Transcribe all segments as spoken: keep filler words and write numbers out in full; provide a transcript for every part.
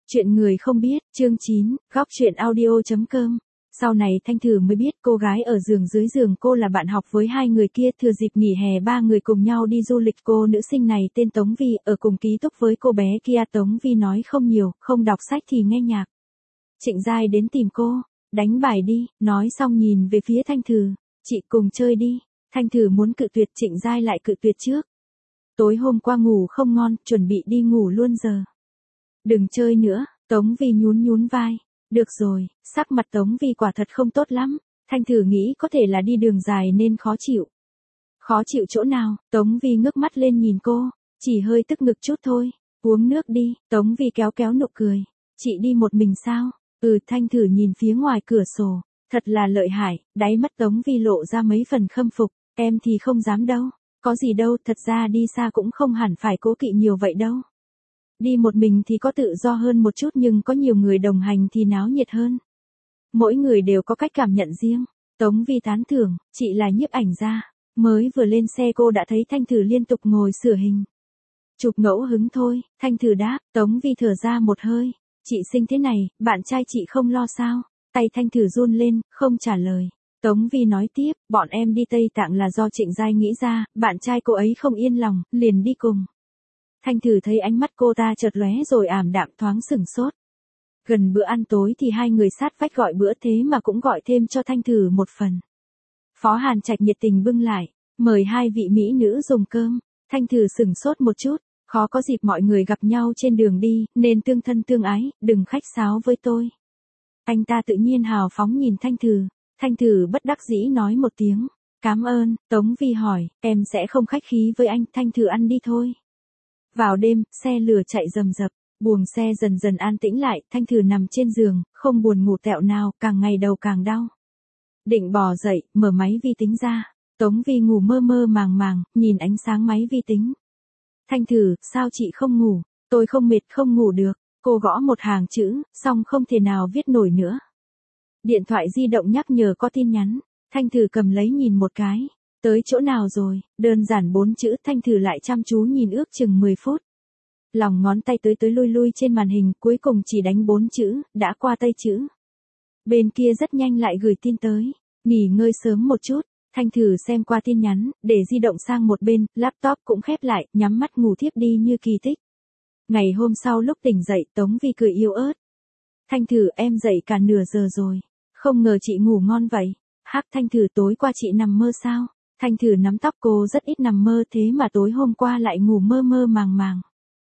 Chuyện người không biết, chương chín, góc chuyện audio.com. Sau này Thanh Thử mới biết cô gái ở giường dưới giường cô là bạn học với hai người kia. Thừa dịp nghỉ hè ba người cùng nhau đi du lịch. Cô nữ sinh này tên Tống Vi, ở cùng ký túc với cô bé kia. Tống Vi nói không nhiều, không đọc sách thì nghe nhạc. Trịnh Giai đến tìm cô, đánh bài đi, nói xong nhìn về phía Thanh Thử, chị cùng chơi đi. Thanh Thử muốn cự tuyệt, Trịnh Giai lại cự tuyệt trước. Tối hôm qua ngủ không ngon, chuẩn bị đi ngủ luôn giờ. Đừng chơi nữa, Tống Vi nhún nhún vai. Được rồi, sắc mặt Tống Vi quả thật không tốt lắm. Thanh Thử nghĩ có thể là đi đường dài nên khó chịu. Khó chịu chỗ nào? Tống Vi ngước mắt lên nhìn cô, chỉ hơi tức ngực chút thôi. Uống nước đi, Tống Vi kéo kéo nụ cười. Chị đi một mình sao? Ừ, Thanh Thử nhìn phía ngoài cửa sổ. Thật là lợi hại, đáy mắt Tống Vi lộ ra mấy phần khâm phục. Em thì không dám đâu. Có gì đâu, thật ra đi xa cũng không hẳn phải cố kỵ nhiều vậy đâu. Đi một mình thì có tự do hơn một chút, nhưng có nhiều người đồng hành thì náo nhiệt hơn. Mỗi người đều có cách cảm nhận riêng. Tống Vi tán thưởng, chị là nhiếp ảnh gia. Mới vừa lên xe cô đã thấy Thanh Thử liên tục ngồi sửa hình. Chụp ngẫu hứng thôi, Thanh Thử đáp. Tống Vi thở ra một hơi. Chị xinh thế này, bạn trai chị không lo sao? Tay Thanh Thử run lên, không trả lời. Tống Vi nói tiếp, bọn em đi Tây Tạng là do Trịnh Giai nghĩ ra, bạn trai cô ấy không yên lòng, liền đi cùng. Thanh Thử thấy ánh mắt cô ta chợt lóe rồi ảm đạm, thoáng sửng sốt. Gần bữa ăn tối thì hai người sát vách gọi bữa, thế mà cũng gọi thêm cho Thanh Thử một phần. Phó Hàn Trạch nhiệt tình bưng lại, mời hai vị mỹ nữ dùng cơm. Thanh Thử sửng sốt một chút, khó có dịp mọi người gặp nhau trên đường đi, nên tương thân tương ái, đừng khách sáo với tôi. Anh ta tự nhiên hào phóng nhìn Thanh Thử. Thanh Thử bất đắc dĩ nói một tiếng, cảm ơn. Tống Vi hỏi, em sẽ không khách khí với anh. Thanh Thử ăn đi thôi. Vào đêm, xe lửa chạy rầm rập, buồng xe dần dần an tĩnh lại. Thanh Thử nằm trên giường, không buồn ngủ tẹo nào, càng ngày đầu càng đau. Định bò dậy, mở máy vi tính ra. Tống Vi ngủ mơ mơ màng màng, nhìn ánh sáng máy vi tính. Thanh Thử, sao chị không ngủ? Tôi không mệt, không ngủ được. Cô gõ một hàng chữ, xong không thể nào viết nổi nữa. Điện thoại di động nhắc nhở có tin nhắn. Thanh Thử cầm lấy nhìn một cái. Tới chỗ nào rồi? Đơn giản bốn chữ. Thanh Thử lại chăm chú nhìn ước chừng mười phút. Lòng ngón tay tới tới lui lui trên màn hình, cuối cùng chỉ đánh bốn chữ, đã qua tay chữ. Bên kia rất nhanh lại gửi tin tới. Nghỉ ngơi sớm một chút. Thanh Thử xem qua tin nhắn, để di động sang một bên, laptop cũng khép lại, nhắm mắt ngủ thiếp đi như kỳ tích. Ngày hôm sau lúc tỉnh dậy, Tống Vi cười yếu ớt. Thanh Thử, em dậy cả nửa giờ rồi. Không ngờ chị ngủ ngon vậy. Hắc. Thanh Thử, tối qua chị nằm mơ sao? Thanh Thử nắm tóc, cô rất ít nằm mơ, thế mà tối hôm qua lại ngủ mơ mơ màng màng.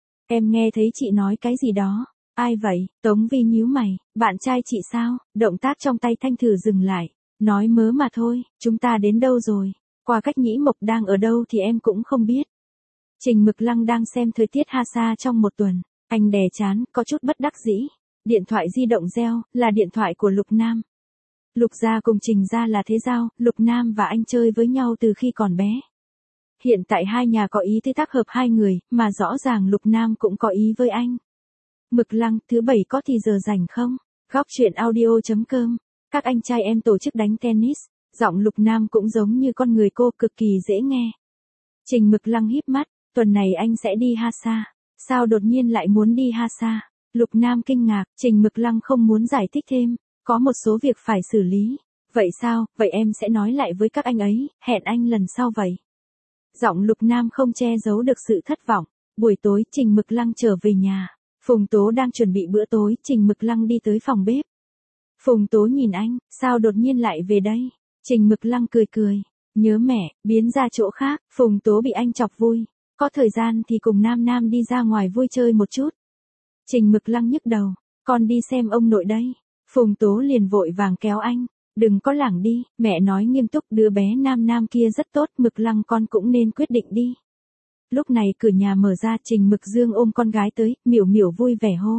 Em nghe thấy chị nói cái gì đó. Ai vậy? Tống Vi nhíu mày. Bạn trai chị sao? Động tác trong tay Thanh Thử dừng lại. Nói mớ mà thôi, chúng ta đến đâu rồi? Qua cách Nhĩ Mộc đang ở đâu thì em cũng không biết. Trình Mực Lăng đang xem thời tiết Hasa trong một tuần. Anh đè chán, có chút bất đắc dĩ. Điện thoại di động reo, là điện thoại của Lục Nam. Lục gia cùng Trình gia là thế giao, Lục Nam và anh chơi với nhau từ khi còn bé. Hiện tại hai nhà có ý tới tác hợp hai người, mà rõ ràng Lục Nam cũng có ý với anh. Mực Lăng, thứ bảy có thì giờ rảnh không? Góc chuyện audio.com. Các anh trai em tổ chức đánh tennis. Giọng Lục Nam cũng giống như con người cô, cực kỳ dễ nghe. Trình Mực Lăng híp mắt, tuần này anh sẽ đi Hasa. Sao đột nhiên lại muốn đi Hasa? Lục Nam kinh ngạc, Trình Mực Lăng không muốn giải thích thêm. Có một số việc phải xử lý. Vậy sao, vậy em sẽ nói lại với các anh ấy, hẹn anh lần sau vậy. Giọng Lục Nam không che giấu được sự thất vọng. Buổi tối, Trình Mực Lăng trở về nhà. Phùng Tố đang chuẩn bị bữa tối, Trình Mực Lăng đi tới phòng bếp. Phùng Tố nhìn anh, sao đột nhiên lại về đây? Trình Mực Lăng cười cười, nhớ mẹ, biến ra chỗ khác. Phùng Tố bị anh chọc vui. Có thời gian thì cùng Nam Nam đi ra ngoài vui chơi một chút. Trình Mực Lăng nhức đầu, con đi xem ông nội đây. Phùng Tố liền vội vàng kéo anh, đừng có lảng đi, mẹ nói nghiêm túc, đứa bé Nam Nam kia rất tốt, Mực Lăng con cũng nên quyết định đi. Lúc này cửa nhà mở ra, Trình Mực Dương ôm con gái tới, Miểu Miểu vui vẻ hô.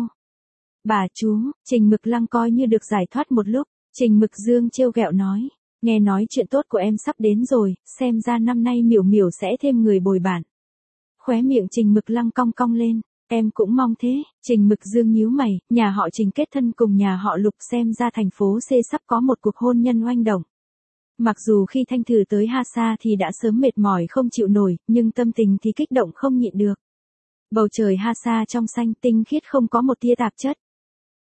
Bà chú. Trình Mực Lăng coi như được giải thoát một lúc. Trình Mực Dương trêu ghẹo nói, nghe nói chuyện tốt của em sắp đến rồi, xem ra năm nay Miểu Miểu sẽ thêm người bồi bạn. Khóe miệng Trình Mực Lăng cong cong lên. Em cũng mong thế. Trình Mực Dương nhíu mày, nhà họ Trình kết thân cùng nhà họ Lục, xem ra thành phố C sắp có một cuộc hôn nhân oanh động. Mặc dù khi Thanh Thử tới Hasa thì đã sớm mệt mỏi không chịu nổi, nhưng tâm tình thì kích động không nhịn được. Bầu trời Hasa trong xanh tinh khiết, không có một tia tạp chất.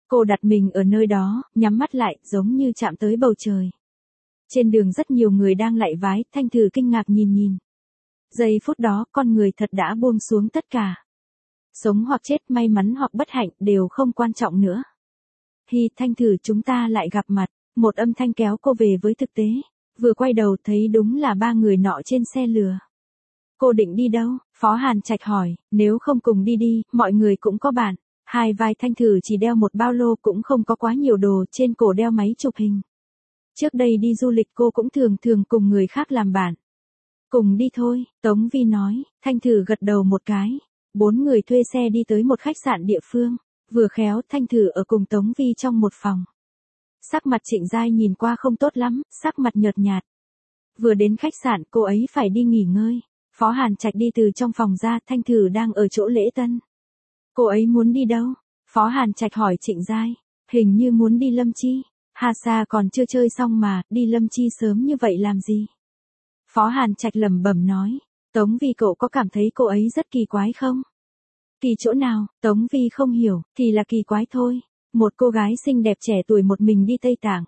Cô đặt mình ở nơi đó, nhắm mắt lại, giống như chạm tới bầu trời. Trên đường rất nhiều người đang lạy vái, Thanh Thử kinh ngạc nhìn nhìn. Giây phút đó, con người thật đã buông xuống tất cả. Sống hoặc chết, may mắn hoặc bất hạnh, đều không quan trọng nữa. Hi, Thanh Thử, chúng ta lại gặp mặt. Một âm thanh kéo cô về với thực tế. Vừa quay đầu thấy đúng là ba người nọ trên xe lừa. Cô định đi đâu? Phó Hàn Trạch hỏi, nếu không cùng đi đi, mọi người cũng có bạn. Hai vai Thanh Thử chỉ đeo một ba lô, cũng không có quá nhiều đồ, trên cổ đeo máy chụp hình. Trước đây đi du lịch cô cũng thường thường cùng người khác làm bạn. Cùng đi thôi, Tống Vi nói. Thanh Thử gật đầu một cái. Bốn người thuê xe đi tới một khách sạn địa phương. Vừa khéo, Thanh Thử ở cùng Tống Vi trong một phòng. Sắc mặt Trịnh Giai nhìn qua không tốt lắm, sắc mặt nhợt nhạt. Vừa đến khách sạn, cô ấy phải đi nghỉ ngơi. Phó Hàn Trạch đi từ trong phòng ra, Thanh Thử đang ở chỗ lễ tân. Cô ấy muốn đi đâu? Phó Hàn Trạch hỏi Trịnh Giai. Hình như muốn đi Lâm Chi. Hà Sa còn chưa chơi xong mà, đi Lâm Chi sớm như vậy làm gì? Phó Hàn Trạch lẩm bẩm nói. Tống Vi, cậu có cảm thấy cô ấy rất kỳ quái không? Kỳ chỗ nào? Tống Vi không hiểu, thì là kỳ quái thôi. Một cô gái xinh đẹp trẻ tuổi một mình đi Tây Tạng.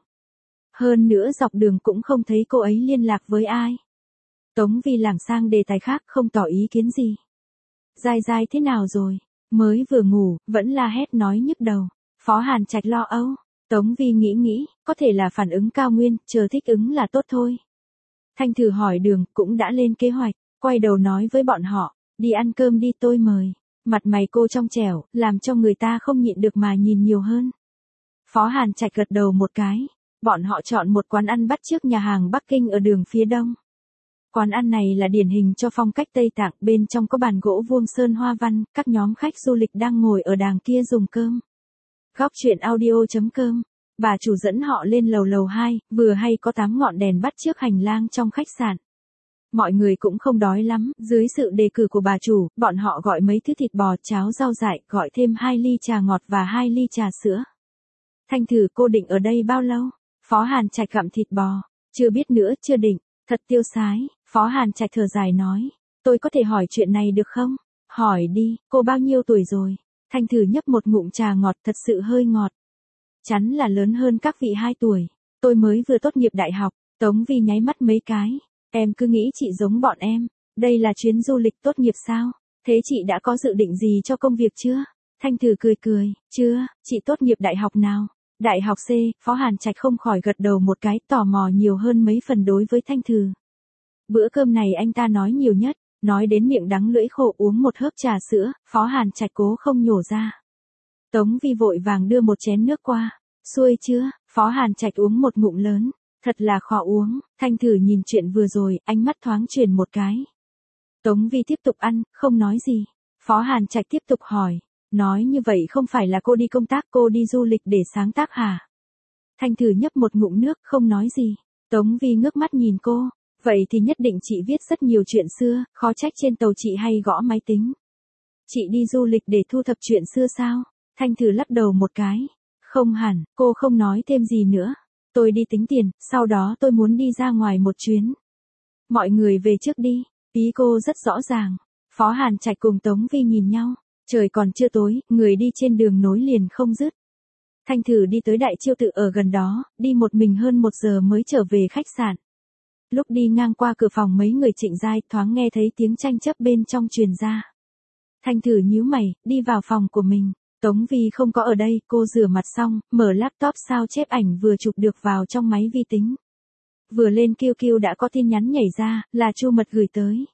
Hơn nữa dọc đường cũng không thấy cô ấy liên lạc với ai. Tống Vi lảng sang đề tài khác, không tỏ ý kiến gì. Giai Giai thế nào rồi? Mới vừa ngủ, vẫn la hét nói nhức đầu. Phó Hàn Trạch lo âu. Tống Vi nghĩ nghĩ, có thể là phản ứng cao nguyên, chờ thích ứng là tốt thôi. Thanh Thử hỏi đường, cũng đã lên kế hoạch, quay đầu nói với bọn họ, đi ăn cơm đi, tôi mời. Mặt mày cô trong trẻo, làm cho người ta không nhịn được mà nhìn nhiều hơn. Phó Hàn Trạch gật đầu một cái. Bọn họ chọn một quán ăn bắt chước nhà hàng Bắc Kinh ở đường phía đông. Quán ăn này là điển hình cho phong cách Tây Tạng, bên trong có bàn gỗ vuông sơn hoa văn, các nhóm khách du lịch đang ngồi ở đàng kia dùng cơm. Góc truyện audio chấm com. Bà chủ dẫn họ lên lầu lầu hai, vừa hay có tám ngọn đèn bắt chước hành lang trong khách sạn. Mọi người cũng không đói lắm, dưới sự đề cử của bà chủ, bọn họ gọi mấy thứ thịt bò, cháo rau dại, gọi thêm hai ly trà ngọt và hai ly trà sữa. Thanh Thử, cô định ở đây bao lâu? Phó Hàn Trạch gặm thịt bò. Chưa biết nữa, chưa định. Thật tiêu sái. Phó Hàn Trạch thở dài nói. Tôi có thể hỏi chuyện này được không? Hỏi đi, cô bao nhiêu tuổi rồi? Thanh Thử nhấp một ngụm trà ngọt, thật sự hơi ngọt. Chắn là lớn hơn các vị hai tuổi. Tôi mới vừa tốt nghiệp đại học. Tống Vi nháy mắt mấy cái. Em cứ nghĩ chị giống bọn em. Đây là chuyến du lịch tốt nghiệp sao? Thế chị đã có dự định gì cho công việc chưa? Thanh Thử cười cười. Chưa, chị tốt nghiệp đại học nào? Đại học C. Phó Hàn Trạch không khỏi gật đầu một cái, tò mò nhiều hơn mấy phần đối với Thanh Thử. Bữa cơm này anh ta nói nhiều nhất. Nói đến miệng đắng lưỡi khô, uống một hớp trà sữa, Phó Hàn Trạch cố không nhổ ra. Tống Vi vội vàng đưa một chén nước qua. Xuôi chưa? Phó Hàn Trạch uống một ngụm lớn. Thật là khó uống. Thanh Thử nhìn chuyện vừa rồi, ánh mắt thoáng chuyển một cái. Tống Vi tiếp tục ăn, không nói gì. Phó Hàn Trạch tiếp tục hỏi. Nói như vậy không phải là cô đi công tác, cô đi du lịch để sáng tác hả? Thanh Thử nhấp một ngụm nước, không nói gì. Tống Vi ngước mắt nhìn cô. Vậy thì nhất định chị viết rất nhiều chuyện xưa, khó trách trên tàu chị hay gõ máy tính. Chị đi du lịch để thu thập chuyện xưa sao? Thanh Thử lắc đầu một cái. Không hẳn, cô không nói thêm gì nữa. Tôi đi tính tiền, sau đó tôi muốn đi ra ngoài một chuyến. Mọi người về trước đi, ý cô rất rõ ràng. Phó Hàn Trạch cùng Tống Vi nhìn nhau. Trời còn chưa tối, người đi trên đường nối liền không dứt. Thanh Thử đi tới Đại Chiêu Tự ở gần đó, đi một mình hơn một giờ mới trở về khách sạn. Lúc đi ngang qua cửa phòng mấy người Trịnh Giai, thoáng nghe thấy tiếng tranh chấp bên trong truyền ra. Thanh Thử nhíu mày, đi vào phòng của mình. Tống Vi không có ở đây, cô rửa mặt xong, mở laptop sao chép ảnh vừa chụp được vào trong máy vi tính. Vừa lên Q Q đã có tin nhắn nhảy ra, là Chu Mật gửi tới.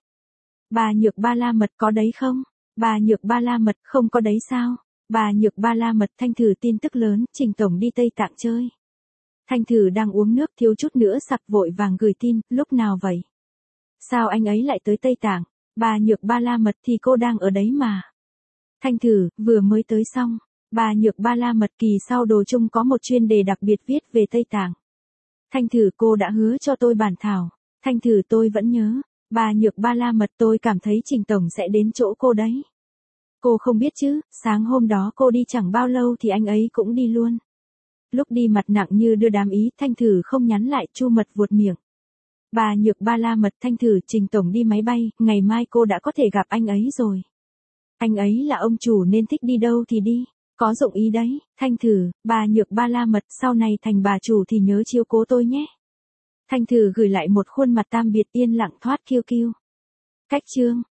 Bà Nhược Ba La Mật có đấy không? Bà Nhược Ba La Mật không có đấy sao? Bà Nhược Ba La Mật. Thanh Thử tin tức lớn, Trình Tổng đi Tây Tạng chơi. Thanh Thử đang uống nước, thiếu chút nữa sặc, vội vàng gửi tin, lúc nào vậy? Sao anh ấy lại tới Tây Tạng? Bà Nhược Ba La Mật thì cô đang ở đấy mà. Thanh Thử, vừa mới tới xong. Bà Nhược Ba La Mật, kỳ sau đồ chung có một chuyên đề đặc biệt viết về Tây Tạng. Thanh Thử, cô đã hứa cho tôi bản thảo. Thanh Thử, tôi vẫn nhớ. Bà Nhược Ba La Mật, tôi cảm thấy Trình Tổng sẽ đến chỗ cô đấy. Cô không biết chứ, sáng hôm đó cô đi chẳng bao lâu thì anh ấy cũng đi luôn. Lúc đi mặt nặng như đưa đám ý, Thanh Thử không nhắn lại, Chu Mật vuột miệng. Bà Nhược Ba La Mật. Thanh Thử, Trình Tổng đi máy bay, ngày mai cô đã có thể gặp anh ấy rồi. Anh ấy là ông chủ nên thích đi đâu thì đi. Có dụng ý đấy, Thanh Thử, bà Nhược Ba La Mật, sau này thành bà chủ thì nhớ chiếu cố tôi nhé. Thanh Thử gửi lại một khuôn mặt tam biệt yên lặng thoát kiêu kiêu. Cách chương.